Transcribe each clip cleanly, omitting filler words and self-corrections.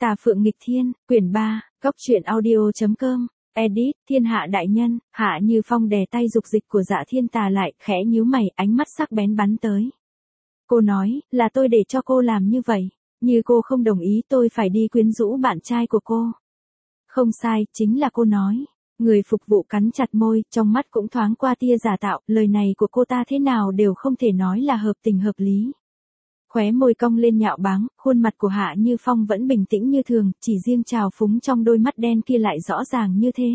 Tà Phượng nghịch thiên, quyển 3, góc truyện audio.com, edit, thiên hạ đại nhân. Hạ Như Phong đè tay dục dịch của Dạ Thiên Tà lại, khẽ nhíu mày, ánh mắt sắc bén bắn tới. Cô nói, là tôi để cho cô làm như vậy, như cô không đồng ý tôi phải đi quyến rũ bạn trai của cô. Không sai, chính là cô nói. Người phục vụ cắn chặt môi, trong mắt cũng thoáng qua tia giả tạo, lời này của cô ta thế nào đều không thể nói là hợp tình hợp lý. Khóe môi cong lên nhạo báng, khuôn mặt của Hạ Như Phong vẫn bình tĩnh như thường, chỉ riêng trào phúng trong đôi mắt đen kia lại rõ ràng như thế.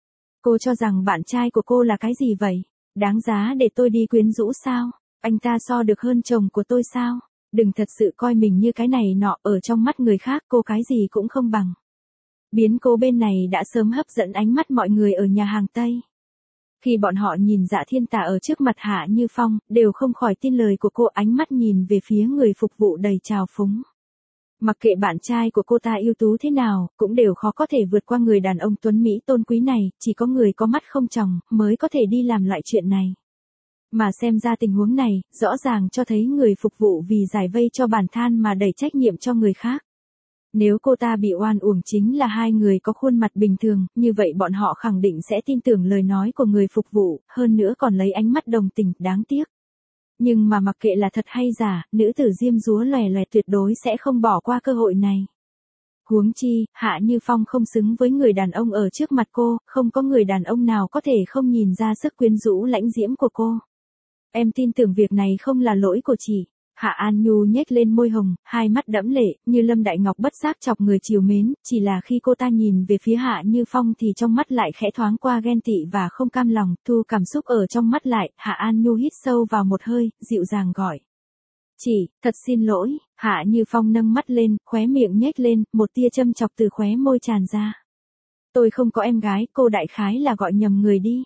Cô cho rằng bạn trai của cô là cái gì vậy? Đáng giá để tôi đi quyến rũ sao? Anh ta so được hơn chồng của tôi sao? Đừng thật sự coi mình như cái này nọ, ở trong mắt người khác cô cái gì cũng không bằng. Biến cố bên này đã sớm hấp dẫn ánh mắt mọi người ở nhà hàng Tây. Khi bọn họ nhìn Dạ Thiên Tà ở trước mặt Hạ Như Phong, đều không khỏi tin lời của cô, ánh mắt nhìn về phía người phục vụ đầy trào phúng. Mặc kệ bạn trai của cô ta ưu tú thế nào, cũng đều khó có thể vượt qua người đàn ông tuấn Mỹ tôn quý này, chỉ có người có mắt không tròng, mới có thể đi làm loại chuyện này. Mà xem ra tình huống này, rõ ràng cho thấy người phục vụ vì giải vây cho bản than mà đẩy trách nhiệm cho người khác. Nếu cô ta bị oan uổng chính là hai người có khuôn mặt bình thường, như vậy bọn họ khẳng định sẽ tin tưởng lời nói của người phục vụ, hơn nữa còn lấy ánh mắt đồng tình, đáng tiếc. Nhưng mà mặc kệ là thật hay giả, nữ tử diêm dúa lòe loẹt tuyệt đối sẽ không bỏ qua cơ hội này. Huống chi, Hạ Như Phong không xứng với người đàn ông ở trước mặt cô, không có người đàn ông nào có thể không nhìn ra sức quyến rũ lãnh diễm của cô. Em tin tưởng việc này không là lỗi của chị. Hạ An Nhu nhếch lên môi hồng, hai mắt đẫm lệ, như Lâm Đại Ngọc bất giác chọc người trìu mến, chỉ là khi cô ta nhìn về phía Hạ Như Phong thì trong mắt lại khẽ thoáng qua ghen tị và không cam lòng, thu cảm xúc ở trong mắt lại, Hạ An Nhu hít sâu vào một hơi, dịu dàng gọi. Chị, thật xin lỗi. Hạ Như Phong nâng mắt lên, khóe miệng nhếch lên, một tia châm chọc từ khóe môi tràn ra. Tôi không có em gái, cô đại khái là gọi nhầm người đi.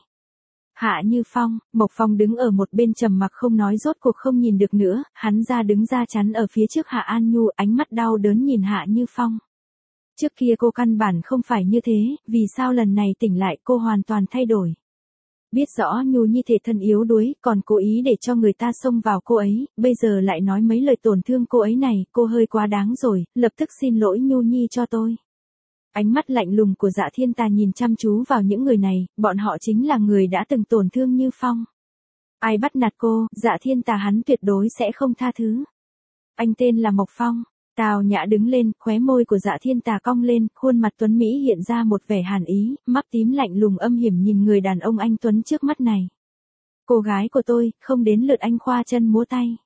Hạ Như Phong, Mộc Phong đứng ở một bên trầm mặc không nói, rốt cuộc không nhìn được nữa, hắn đứng ra chắn ở phía trước Hạ An Nhu, ánh mắt đau đớn nhìn Hạ Như Phong. Trước kia cô căn bản không phải như thế, vì sao lần này tỉnh lại cô hoàn toàn thay đổi. Biết rõ Nhu Nhi thể thân yếu đuối, còn cố ý để cho người ta xông vào cô ấy, bây giờ lại nói mấy lời tổn thương cô ấy này, cô hơi quá đáng rồi, lập tức xin lỗi Nhu Nhi cho tôi. Ánh mắt lạnh lùng của Dạ Thiên Tà nhìn chăm chú vào những người này, bọn họ chính là người đã từng tổn thương Như Phong. Ai bắt nạt cô, Dạ Thiên Tà hắn tuyệt đối sẽ không tha thứ. Anh tên là Mộc Phong. Tào Nhã đứng lên, khóe môi của Dạ Thiên Tà cong lên, khuôn mặt tuấn Mỹ hiện ra một vẻ hàn ý, mắt tím lạnh lùng âm hiểm nhìn người đàn ông anh tuấn trước mắt này. Cô gái của tôi, không đến lượt anh khoa chân múa tay.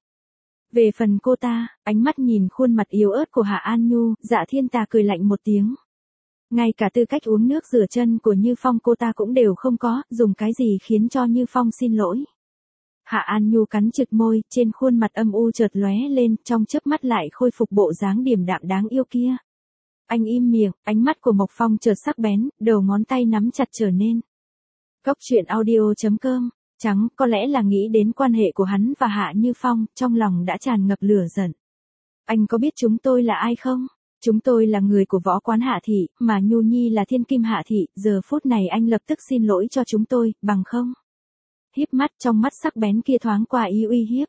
Về phần cô ta, ánh mắt nhìn khuôn mặt yếu ớt của Hạ An Nhu, Dạ Thiên Tà cười lạnh một tiếng. Ngay cả tư cách uống nước rửa chân của Như Phong cô ta cũng đều không có, dùng cái gì khiến cho Như Phong xin lỗi. Hạ An Nhu cắn chặt môi, trên khuôn mặt âm u chợt lóe lên, trong chớp mắt lại khôi phục bộ dáng điềm đạm đáng yêu kia. Anh im miệng, ánh mắt của Mộc Phong chợt sắc bén, đầu ngón tay nắm chặt trở nên. Góc truyện audio.com, trắng, có lẽ là nghĩ đến quan hệ của hắn và Hạ Như Phong, trong lòng đã tràn ngập lửa giận. Anh có biết chúng tôi là ai không? Chúng tôi là người của võ quán Hạ Thị, mà Nhu Nhi là thiên kim Hạ Thị, giờ phút này anh lập tức xin lỗi cho chúng tôi, bằng không? Híp mắt, trong mắt sắc bén kia thoáng qua ý uy hiếp.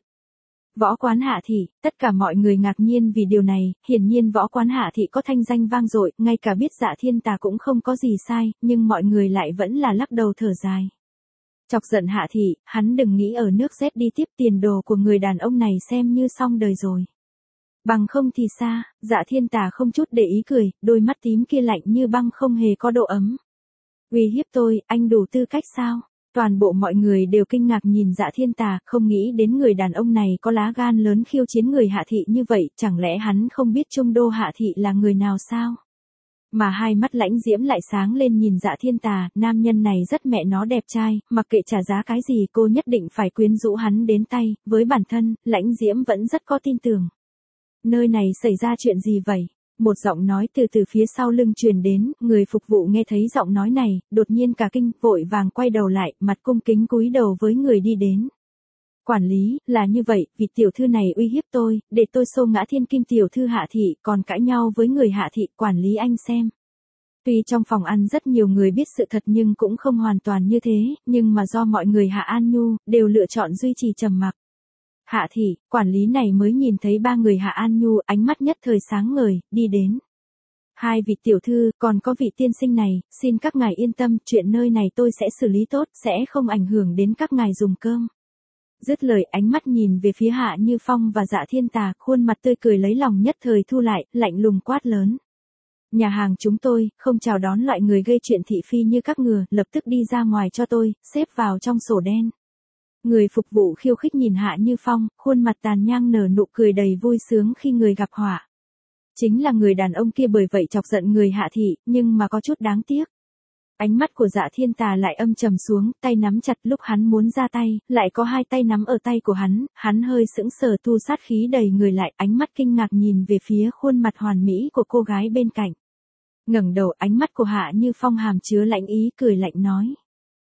Võ quán Hạ Thị, tất cả mọi người ngạc nhiên vì điều này, hiển nhiên võ quán Hạ Thị có thanh danh vang dội, ngay cả biết Dạ Thiên Tà cũng không có gì sai, nhưng mọi người lại vẫn là lắc đầu thở dài. Chọc giận Hạ Thị, hắn đừng nghĩ ở nước Z đi tiếp, tiền đồ của người đàn ông này xem như xong đời rồi. Bằng không thì xa, Dạ Thiên Tà không chút để ý cười, đôi mắt tím kia lạnh như băng không hề có độ ấm. Uy hiếp tôi, anh đủ tư cách sao? Toàn bộ mọi người đều kinh ngạc nhìn Dạ Thiên Tà, không nghĩ đến người đàn ông này có lá gan lớn khiêu chiến người Hạ Thị như vậy, chẳng lẽ hắn không biết Trung Đô Hạ Thị là người nào sao? Mà hai mắt lãnh diễm lại sáng lên nhìn Dạ Thiên Tà, nam nhân này rất mẹ nó đẹp trai, mặc kệ trả giá cái gì cô nhất định phải quyến rũ hắn đến tay, với bản thân, lãnh diễm vẫn rất có tin tưởng. Nơi này xảy ra chuyện gì vậy? Một giọng nói từ phía sau lưng truyền đến, người phục vụ nghe thấy giọng nói này, đột nhiên cả kinh, vội vàng quay đầu lại, mặt cung kính cúi đầu với người đi đến. Quản lý, là như vậy, vì tiểu thư này uy hiếp tôi, để tôi xô ngã thiên kim tiểu thư Hạ Thị, còn cãi nhau với người Hạ Thị, quản lý anh xem. Tuy trong phòng ăn rất nhiều người biết sự thật nhưng cũng không hoàn toàn như thế, nhưng mà do mọi người Hạ An Nhu, đều lựa chọn duy trì trầm mặc. Hạ Thị, quản lý này mới nhìn thấy ba người Hạ An Nhu, ánh mắt nhất thời sáng ngời, đi đến. Hai vị tiểu thư, còn có vị tiên sinh này, xin các ngài yên tâm, chuyện nơi này tôi sẽ xử lý tốt, sẽ không ảnh hưởng đến các ngài dùng cơm. Dứt lời ánh mắt nhìn về phía Hạ Như Phong và Dạ Thiên Tà, khuôn mặt tươi cười lấy lòng nhất thời thu lại, lạnh lùng quát lớn. Nhà hàng chúng tôi, không chào đón loại người gây chuyện thị phi như các ngừa, lập tức đi ra ngoài cho tôi, xếp vào trong sổ đen. Người phục vụ khiêu khích nhìn Hạ Như Phong, khuôn mặt tàn nhang nở nụ cười đầy vui sướng khi người gặp họa. Chính là người đàn ông kia bởi vậy chọc giận người Hạ thị, nhưng mà có chút đáng tiếc. Ánh mắt của Dạ Thiên Tà lại âm trầm xuống, tay nắm chặt lúc hắn muốn ra tay, lại có hai tay nắm ở tay của hắn hơi sững sờ thu sát khí đầy người lại, ánh mắt kinh ngạc nhìn về phía khuôn mặt hoàn mỹ của cô gái bên cạnh. Ngẩng đầu, ánh mắt của Hạ Như Phong hàm chứa lạnh ý, cười lạnh nói.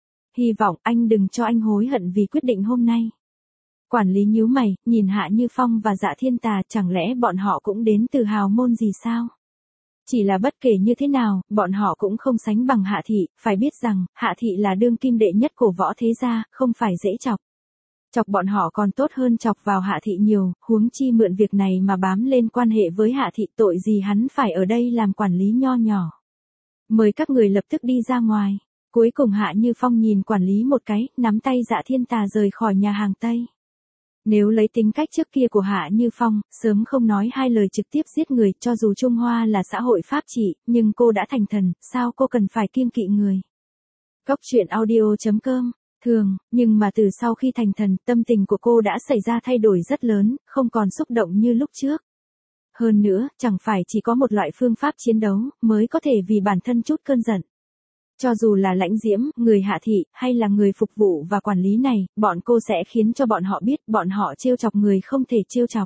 Hy vọng anh đừng cho anh hối hận vì quyết định hôm nay. Quản lý nhíu mày, nhìn Hạ Như Phong và Dạ Thiên Tà, chẳng lẽ bọn họ cũng đến từ hào môn gì sao? Chỉ là bất kể như thế nào, bọn họ cũng không sánh bằng Hạ thị, phải biết rằng, Hạ thị là đương kim đệ nhất của võ thế gia, không phải dễ chọc. Chọc bọn họ còn tốt hơn chọc vào Hạ thị nhiều, huống chi mượn việc này mà bám lên quan hệ với Hạ thị, tội gì hắn phải ở đây làm quản lý nho nhỏ. Mời các người lập tức đi ra ngoài. Cuối cùng Hạ Như Phong nhìn quản lý một cái, nắm tay Dạ Thiên Tà rời khỏi nhà hàng Tây. Nếu lấy tính cách trước kia của Hạ Như Phong, sớm không nói hai lời trực tiếp giết người, cho dù Trung Hoa là xã hội pháp trị, nhưng cô đã thành thần, sao cô cần phải kiêng kỵ người. Cốc truyện audio.com. Thường, nhưng mà từ sau khi thành thần, tâm tình của cô đã xảy ra thay đổi rất lớn, không còn xúc động như lúc trước. Hơn nữa, chẳng phải chỉ có một loại phương pháp chiến đấu, mới có thể vì bản thân chút cơn giận. Cho dù là Lãnh Diễm, người Hạ thị, hay là người phục vụ và quản lý này, bọn cô sẽ khiến cho bọn họ biết, bọn họ trêu chọc người không thể trêu chọc.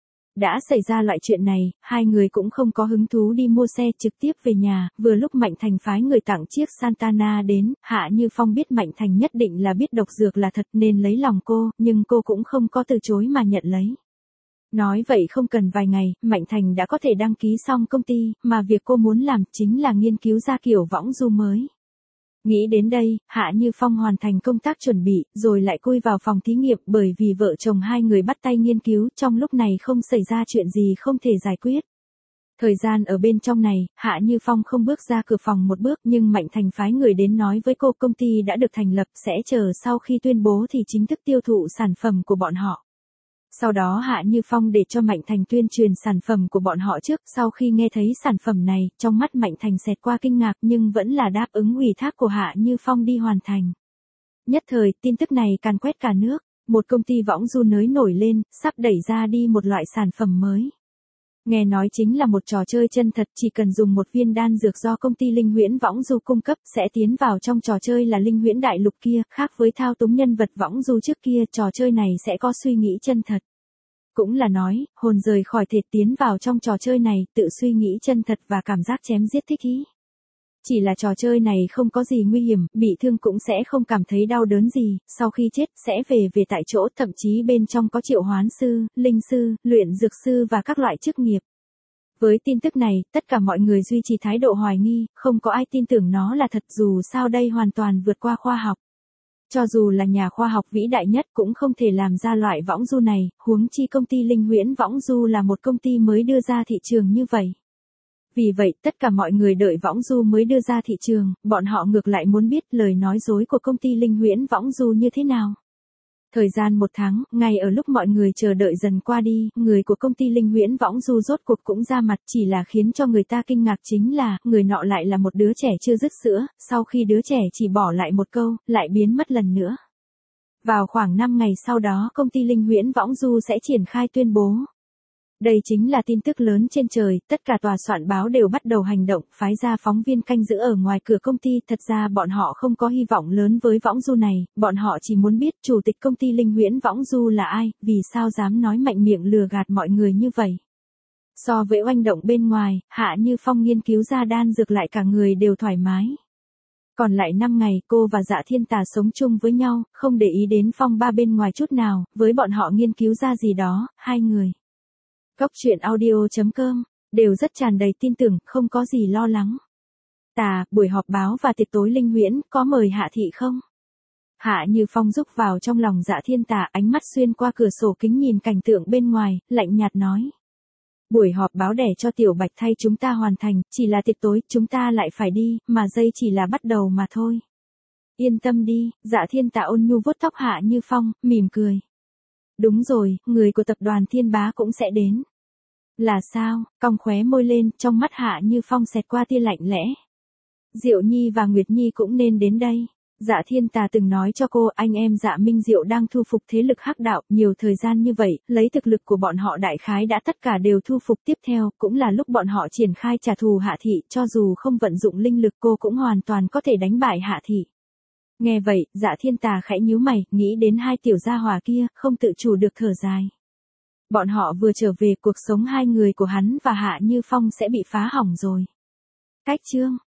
Đã xảy ra loại chuyện này, hai người cũng không có hứng thú đi mua xe trực tiếp về nhà, vừa lúc Mạnh Thành phái người tặng chiếc Santana đến, Hạ Như Phong biết Mạnh Thành nhất định là biết độc dược là thật nên lấy lòng cô, nhưng cô cũng không có từ chối mà nhận lấy. Nói vậy không cần vài ngày, Mạnh Thành đã có thể đăng ký xong công ty, mà việc cô muốn làm chính là nghiên cứu ra kiểu võng du mới. Nghĩ đến đây, Hạ Như Phong hoàn thành công tác chuẩn bị, rồi lại chui vào phòng thí nghiệm bởi vì vợ chồng hai người bắt tay nghiên cứu, trong lúc này không xảy ra chuyện gì không thể giải quyết. Thời gian ở bên trong này, Hạ Như Phong không bước ra cửa phòng một bước nhưng Mạnh Thành phái người đến nói với cô công ty đã được thành lập sẽ chờ sau khi tuyên bố thì chính thức tiêu thụ sản phẩm của bọn họ. Sau đó Hạ Như Phong để cho Mạnh Thành tuyên truyền sản phẩm của bọn họ trước, sau khi nghe thấy sản phẩm này, trong mắt Mạnh Thành xẹt qua kinh ngạc nhưng vẫn là đáp ứng ủy thác của Hạ Như Phong đi hoàn thành. Nhất thời, tin tức này càn quét cả nước, một công ty võng du nới nổi lên, sắp đẩy ra đi một loại sản phẩm mới. Nghe nói chính là một trò chơi chân thật, chỉ cần dùng một viên đan dược do công ty Linh Huyễn Võng Du cung cấp sẽ tiến vào trong trò chơi là Linh Huyễn Đại Lục kia, khác với thao túng nhân vật võng du trước kia, trò chơi này sẽ có suy nghĩ chân thật. Cũng là nói, hồn rời khỏi thể tiến vào trong trò chơi này, tự suy nghĩ chân thật và cảm giác chém giết thích ý. Chỉ là trò chơi này không có gì nguy hiểm, bị thương cũng sẽ không cảm thấy đau đớn gì, sau khi chết sẽ về tại chỗ, thậm chí bên trong có triệu hoán sư, linh sư, luyện dược sư và các loại chức nghiệp. Với tin tức này, tất cả mọi người duy trì thái độ hoài nghi, không có ai tin tưởng nó là thật dù sao đây hoàn toàn vượt qua khoa học. Cho dù là nhà khoa học vĩ đại nhất cũng không thể làm ra loại võng du này, huống chi công ty Linh Huyễn Võng Du là một công ty mới đưa ra thị trường như vậy. Vì vậy, tất cả mọi người đợi võng du mới đưa ra thị trường, bọn họ ngược lại muốn biết lời nói dối của công ty Linh Huyễn Võng Du như thế nào. Thời gian 1 tháng, ngay ở lúc mọi người chờ đợi dần qua đi, người của công ty Linh Huyễn Võng Du rốt cuộc cũng ra mặt, chỉ là khiến cho người ta kinh ngạc chính là, người nọ lại là một đứa trẻ chưa dứt sữa, sau khi đứa trẻ chỉ bỏ lại một câu, lại biến mất lần nữa. Vào khoảng 5 ngày sau đó công ty Linh Huyễn Võng Du sẽ triển khai tuyên bố. Đây chính là tin tức lớn trên trời, tất cả tòa soạn báo đều bắt đầu hành động, phái ra phóng viên canh giữ ở ngoài cửa công ty, thật ra bọn họ không có hy vọng lớn với võng du này, bọn họ chỉ muốn biết chủ tịch công ty Linh Huyễn Võng Du là ai, vì sao dám nói mạnh miệng lừa gạt mọi người như vậy. So với oanh động bên ngoài, Hạ Như Phong nghiên cứu ra đan dược lại cả người đều thoải mái. Còn lại 5 ngày cô và Dạ Thiên Tà sống chung với nhau, không để ý đến phong ba bên ngoài chút nào, với bọn họ nghiên cứu ra gì đó, hai người. Cốc truyện audio.com, đều rất tràn đầy tin tưởng, không có gì lo lắng. Tà, buổi họp báo và tiệc tối Linh Huyễn, có mời Hạ thị không? Hạ Như Phong rúc vào trong lòng Dạ Thiên Tà, ánh mắt xuyên qua cửa sổ kính nhìn cảnh tượng bên ngoài, lạnh nhạt nói. Buổi họp báo đẻ cho Tiểu Bạch thay chúng ta hoàn thành, chỉ là tiệc tối, chúng ta lại phải đi, mà dây chỉ là bắt đầu mà thôi. Yên tâm đi, Dạ Thiên Tà ôn nhu vuốt tóc Hạ Như Phong, mỉm cười. Đúng rồi, người của tập đoàn Thiên Bá cũng sẽ đến. Là sao? Cong khóe môi lên, trong mắt Hạ Như Phong xẹt qua tia lạnh lẽ. Diệu Nhi và Nguyệt Nhi cũng nên đến đây. Dạ Thiên Tà từng nói cho cô, anh em Dạ Minh Diệu đang thu phục thế lực hắc đạo, nhiều thời gian như vậy, lấy thực lực của bọn họ đại khái đã tất cả đều thu phục, tiếp theo, cũng là lúc bọn họ triển khai trả thù Hạ Thị, cho dù không vận dụng linh lực cô cũng hoàn toàn có thể đánh bại Hạ Thị. Nghe vậy, Dạ Thiên Tà khẽ nhíu mày, nghĩ đến hai tiểu gia hỏa kia, không tự chủ được thở dài. Bọn họ vừa trở về, cuộc sống hai người của hắn và Hạ Như Phong sẽ bị phá hỏng rồi. Cách chương